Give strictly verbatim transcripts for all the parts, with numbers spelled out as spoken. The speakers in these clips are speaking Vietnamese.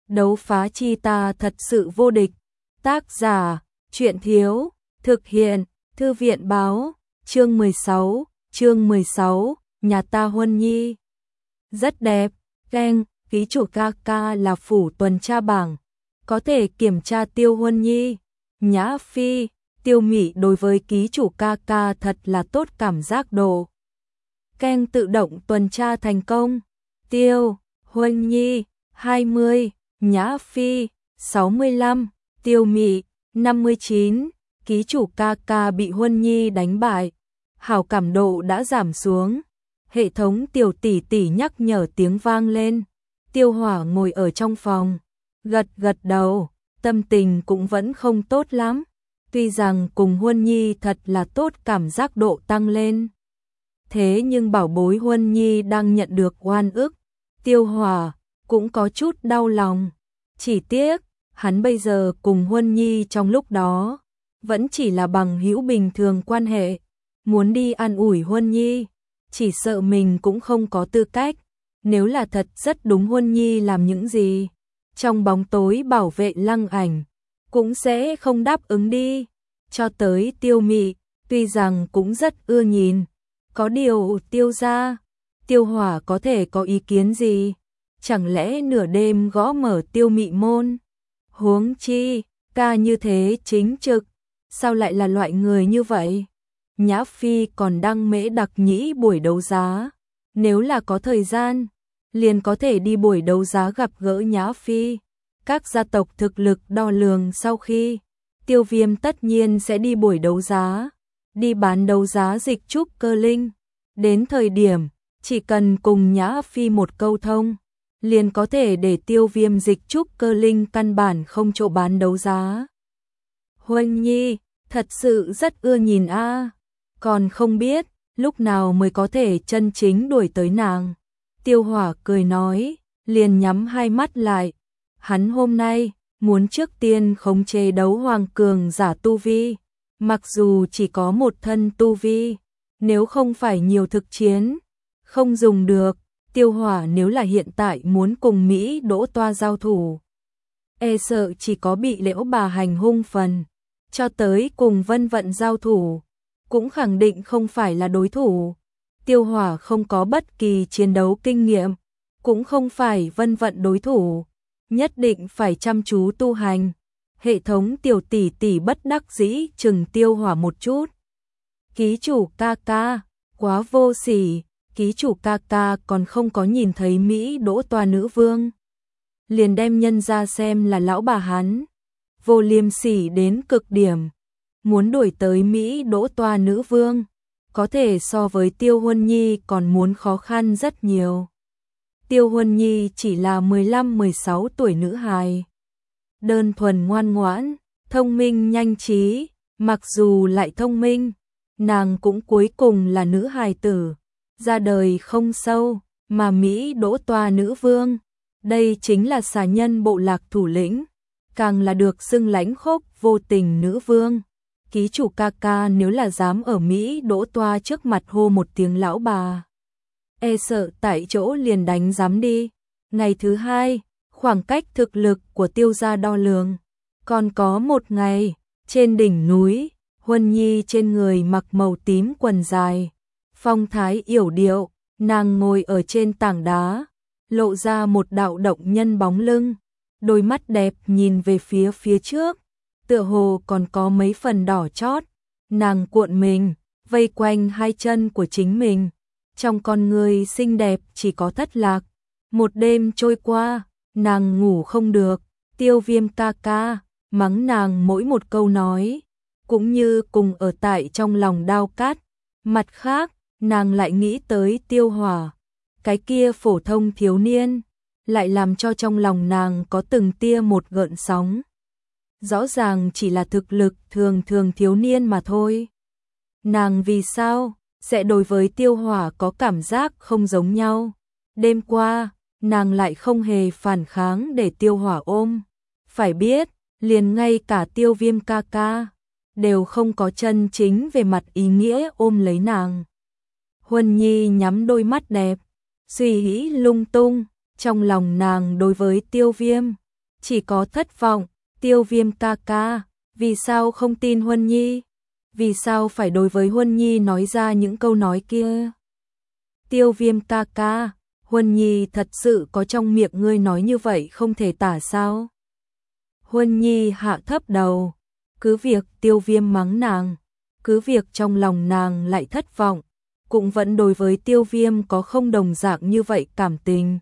Đấu phá chi ta thật sự vô địch. Tác giả, truyện thiếu, thực hiện, thư viện báo, chương mười sáu, chương mười sáu, nhà ta Huân Nhi. Rất đẹp, keng, ký chủ ca ca là phủ tuần tra bảng. Có thể kiểm tra Tiêu Huân Nhi. Nhã Phi, Tiêu Mị đối với ký chủ ca ca thật là tốt cảm giác độ. Keng tự động tuần tra thành công. Tiêu Huân Nhi, hai mươi, Nhã Phi, sáu mươi lăm, Tiêu Mị, năm mươi chín, ký chủ ca ca bị Huân Nhi đánh bại. Hảo cảm độ đã giảm xuống. Hệ thống tiểu tỷ tỷ nhắc nhở tiếng vang lên. Tiêu Hỏa ngồi ở trong phòng, gật gật đầu, tâm tình cũng vẫn không tốt lắm. Tuy rằng cùng Huân Nhi thật là tốt cảm giác độ tăng lên. Thế nhưng bảo bối Huân Nhi đang nhận được oan ức. Tiêu Hỏa cũng có chút đau lòng. Chỉ tiếc, hắn bây giờ cùng Huân Nhi trong lúc đó vẫn chỉ là bằng hữu bình thường quan hệ. Muốn đi an ủi Huân Nhi, chỉ sợ mình cũng không có tư cách. Nếu là thật rất đúng Huân Nhi làm những gì trong bóng tối bảo vệ Lăng Ảnh, cũng sẽ không đáp ứng đi. Cho tới Tiêu Mị, tuy rằng cũng rất ưa nhìn, có điều Tiêu gia, Tiêu Hỏa có thể có ý kiến gì? Chẳng lẽ nửa đêm gõ mở Tiêu Mị môn? Huống chi, ca như thế chính trực, sao lại là loại người như vậy? Nhã Phi còn đăng mễ đặc nhĩ buổi đấu giá. Nếu là có thời gian, liền có thể đi buổi đấu giá gặp gỡ Nhã Phi. Các gia tộc thực lực đo lường sau khi Tiêu Viêm tất nhiên sẽ đi buổi đấu giá, đi bán đấu giá dịch trúc cơ linh. Đến thời điểm, chỉ cần cùng Nhã Phi một câu thông, liền có thể để Tiêu Viêm dịch trúc cơ linh căn bản không chỗ bán đấu giá. Huân Nhi, thật sự rất ưa nhìn a, còn không biết lúc nào mới có thể chân chính đuổi tới nàng. Tiêu Hỏa cười nói, liền nhắm hai mắt lại. Hắn hôm nay muốn trước tiên khống chế đấu hoàng cường giả tu vi, mặc dù chỉ có một thân tu vi, nếu không phải nhiều thực chiến, không dùng được. Tiêu Hỏa nếu là hiện tại muốn cùng Mỹ Đỗ Toa giao thủ, e sợ chỉ có bị Liễu Bà hành hung phần. Cho tới cùng Vân Vận giao thủ, cũng khẳng định không phải là đối thủ. Tiêu Hỏa không có bất kỳ chiến đấu kinh nghiệm, cũng không phải Vân Vận đối thủ, nhất định phải chăm chú tu hành. Hệ thống tiểu tỷ tỷ bất đắc dĩ chừng Tiêu Hỏa một chút. Ký chủ ca ca, quá vô sỉ, ký chủ ca ca còn không có nhìn thấy Mỹ Đỗ Toa nữ vương, liền đem nhân ra xem là lão bà hắn, vô liêm sỉ đến cực điểm. Muốn đuổi tới Mỹ Đỗ Toa nữ vương, có thể so với Tiêu Huân Nhi còn muốn khó khăn rất nhiều. Tiêu Huân Nhi chỉ là mười lăm mười sáu tuổi nữ hài, đơn thuần ngoan ngoãn, thông minh nhanh trí. Mặc dù lại thông minh, nàng cũng cuối cùng là nữ hài tử, ra đời không sâu. Mà Mỹ Đỗ Toa nữ vương, đây chính là xà nhân bộ lạc thủ lĩnh, càng là được xưng lãnh khốc vô tình nữ vương. Ký chủ ca ca nếu là dám ở Mỹ Đỗ Toa trước mặt hô một tiếng lão bà, e sợ tại chỗ liền đánh giám đi. Ngày thứ hai, khoảng cách thực lực của Tiêu gia đo lường, còn có một ngày. Trên đỉnh núi, Huân Nhi trên người mặc màu tím quần dài, phong thái yểu điệu, nàng ngồi ở trên tảng đá, lộ ra một đạo động nhân bóng lưng, đôi mắt đẹp nhìn về phía phía trước, tựa hồ còn có mấy phần đỏ chót. Nàng cuộn mình, vây quanh hai chân của chính mình, trong con người xinh đẹp chỉ có thất lạc. Một đêm trôi qua, nàng ngủ không được. Tiêu Viêm ca ca mắng nàng mỗi một câu nói, cũng như cùng ở tại trong lòng đao cát. Mặt khác, nàng lại nghĩ tới Tiêu Hỏa, cái kia phổ thông thiếu niên, lại làm cho trong lòng nàng có từng tia một gợn sóng. Rõ ràng chỉ là thực lực thường thường thiếu niên mà thôi. Nàng vì sao sẽ đối với Tiêu Hỏa có cảm giác không giống nhau? Đêm qua, nàng lại không hề phản kháng để Tiêu Hỏa ôm. Phải biết, liền ngay cả Tiêu Viêm ca ca đều không có chân chính về mặt ý nghĩa ôm lấy nàng. Huân Nhi nhắm đôi mắt đẹp, suy nghĩ lung tung, trong lòng nàng đối với Tiêu Viêm chỉ có thất vọng. Tiêu Viêm ca ca, vì sao không tin Huân Nhi? Vì sao phải đối với Huân Nhi nói ra những câu nói kia? Tiêu Viêm ca ca, Huân Nhi thật sự có trong miệng ngươi nói như vậy không thể tả sao? Huân Nhi hạ thấp đầu, cứ việc Tiêu Viêm mắng nàng, cứ việc trong lòng nàng lại thất vọng, cũng vẫn đối với Tiêu Viêm có không đồng dạng như vậy cảm tình.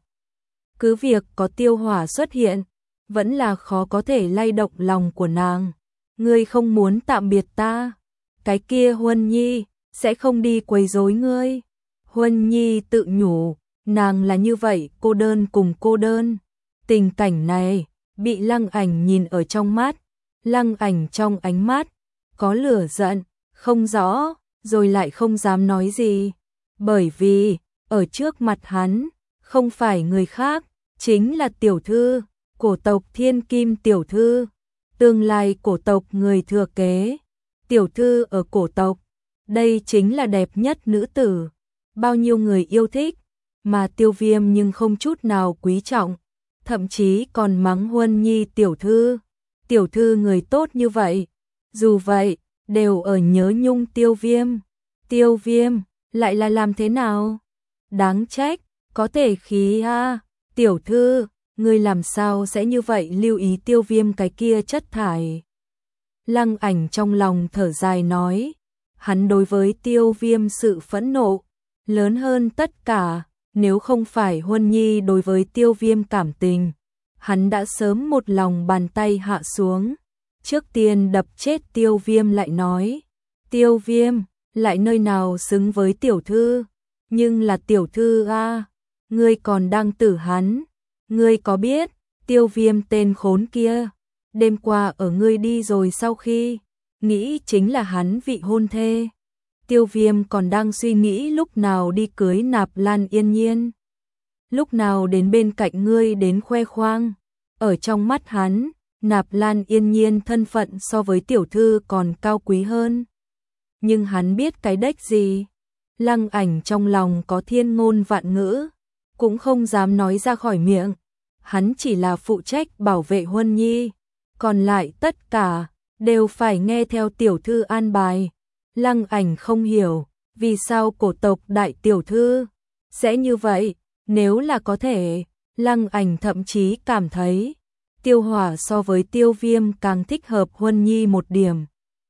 Cứ việc có Tiêu Hỏa xuất hiện, vẫn là khó có thể lay động lòng của nàng. Ngươi không muốn tạm biệt ta, cái kia Huân Nhi sẽ không đi quấy rối ngươi. Huân Nhi tự nhủ, nàng là như vậy, cô đơn cùng cô đơn. Tình cảnh này bị Lăng Ảnh nhìn ở trong mắt, Lăng Ảnh trong ánh mắt có lửa giận, không rõ, rồi lại không dám nói gì, bởi vì ở trước mặt hắn không phải người khác, chính là tiểu thư, cổ tộc Thiên Kim tiểu thư, tương lai cổ tộc người thừa kế. Tiểu thư ở cổ tộc, đây chính là đẹp nhất nữ tử, bao nhiêu người yêu thích, mà Tiêu Viêm nhưng không chút nào quý trọng, thậm chí còn mắng Huân Nhi tiểu thư. Tiểu thư người tốt như vậy, dù vậy, đều ở nhớ nhung Tiêu Viêm. Tiêu Viêm, lại là làm thế nào? Đáng trách, có thể khí a. Tiểu thư, ngươi làm sao sẽ như vậy lưu ý Tiêu Viêm cái kia chất thải? Lăng Ảnh trong lòng thở dài nói, hắn đối với Tiêu Viêm sự phẫn nộ lớn hơn tất cả, nếu không phải Huân Nhi đối với Tiêu Viêm cảm tình, hắn đã sớm một lòng bàn tay hạ xuống, trước tiên đập chết Tiêu Viêm lại nói, Tiêu Viêm, lại nơi nào xứng với tiểu thư, nhưng là tiểu thư a, ngươi còn đang tử hắn, ngươi có biết, Tiêu Viêm tên khốn kia, đêm qua ở ngươi đi rồi sau khi, nghĩ chính là hắn vị hôn thê. Tiêu Viêm còn đang suy nghĩ lúc nào đi cưới Nạp Lan Yên Nhiên, lúc nào đến bên cạnh ngươi đến khoe khoang. Ở trong mắt hắn, Nạp Lan Yên Nhiên thân phận so với tiểu thư còn cao quý hơn. Nhưng hắn biết cái đếch gì? Lăng Ảnh trong lòng có thiên ngôn vạn ngữ, cũng không dám nói ra khỏi miệng. Hắn chỉ là phụ trách bảo vệ Huân Nhi, còn lại tất cả đều phải nghe theo tiểu thư an bài. Lăng Ảnh không hiểu vì sao cổ tộc đại tiểu thư sẽ như vậy, nếu là có thể, Lăng Ảnh thậm chí cảm thấy Tiêu Hỏa so với Tiêu Viêm càng thích hợp Huân Nhi một điểm.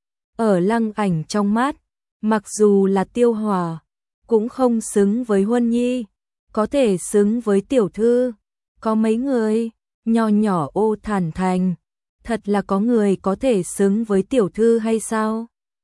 Ở Lăng Ảnh trong mắt, mặc dù là Tiêu Hỏa cũng không xứng với Huân Nhi, có thể xứng với tiểu thư, có mấy người, nho nhỏ Ô Thản Thành, thật là có người có thể xứng với tiểu thư hay sao?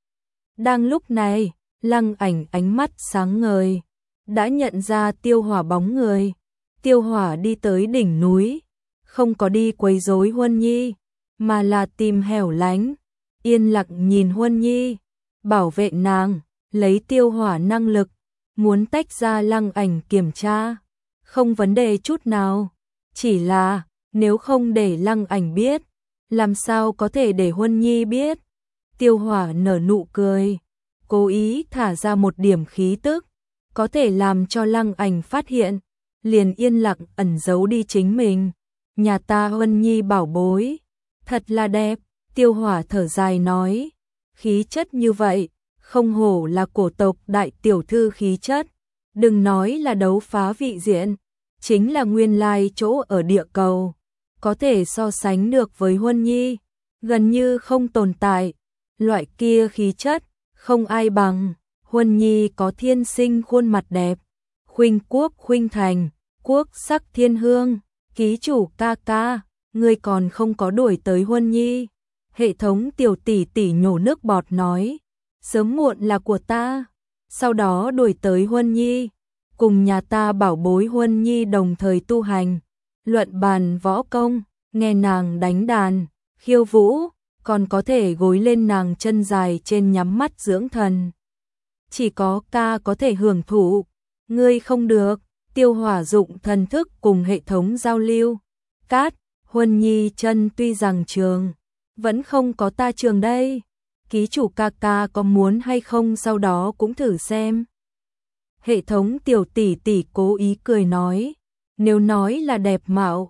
Đang lúc này, Lăng Ảnh ánh mắt sáng ngời, đã nhận ra Tiêu Hỏa bóng người. Tiêu Hỏa đi tới đỉnh núi, không có đi quấy rối Huân Nhi, mà là tìm hẻo lánh, yên lặng nhìn Huân Nhi, bảo vệ nàng, lấy Tiêu Hỏa năng lực, muốn tách ra Lăng Ảnh kiểm tra, không vấn đề chút nào, chỉ là nếu không để Lăng Ảnh biết, làm sao có thể để Huân Nhi biết? Tiêu Hỏa nở nụ cười, cố ý thả ra một điểm khí tức, có thể làm cho Lăng Ảnh phát hiện, liền yên lặng ẩn giấu đi chính mình. Nhà ta Huân Nhi bảo bối, thật là đẹp. Tiêu Hỏa thở dài nói, khí chất như vậy, không hổ là cổ tộc đại tiểu thư khí chất, đừng nói là đấu phá vị diện, chính là nguyên lai chỗ ở địa cầu, có thể so sánh được với Huân Nhi, gần như không tồn tại, loại kia khí chất, không ai bằng. Huân Nhi có thiên sinh khuôn mặt đẹp, khuynh quốc khuynh thành, quốc sắc thiên hương. Ký chủ ca ca, ngươi còn không có đuổi tới Huân Nhi. Hệ thống tiểu tỷ tỷ nhổ nước bọt nói, sớm muộn là của ta, sau đó đuổi tới Huân Nhi, cùng nhà ta bảo bối Huân Nhi đồng thời tu hành, luận bàn võ công, nghe nàng đánh đàn, khiêu vũ, còn có thể gối lên nàng chân dài trên nhắm mắt dưỡng thần. Chỉ có ca có thể hưởng thụ, ngươi không được. Tiêu Hỏa dụng thần thức cùng hệ thống giao lưu. Cát, Huân Nhi chân tuy rằng trường, vẫn không có ta trường đây. Ký chủ ca ca có muốn hay không sau đó cũng thử xem. Hệ thống tiểu tỷ tỷ cố ý cười nói, nếu nói là đẹp mạo,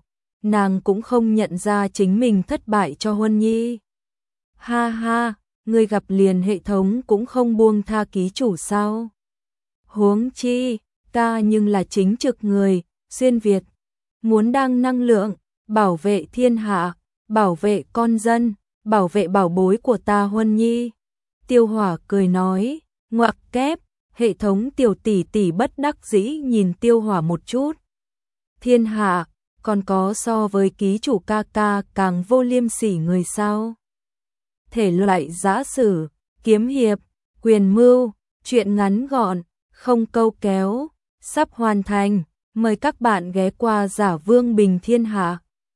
nàng cũng không nhận ra chính mình thất bại cho Huân Nhi. Ha ha, người gặp liền hệ thống cũng không buông tha ký chủ sao? Huống chi, ta nhưng là chính trực người, xuyên Việt, muốn đăng năng lượng, bảo vệ thiên hạ, bảo vệ con dân, bảo vệ bảo bối của ta Huân Nhi. Tiêu Hỏa cười nói, ngoặc kép, hệ thống tiểu tỷ tỷ bất đắc dĩ nhìn Tiêu Hỏa một chút. Thiên hạ, còn có so với ký chủ ca ca càng vô liêm sỉ người sao? Thể loại giã sử, kiếm hiệp, quyền mưu, truyện ngắn gọn, không câu kéo, sắp hoàn thành, mời các bạn ghé qua Giả Vương Bình Thiên Hạ.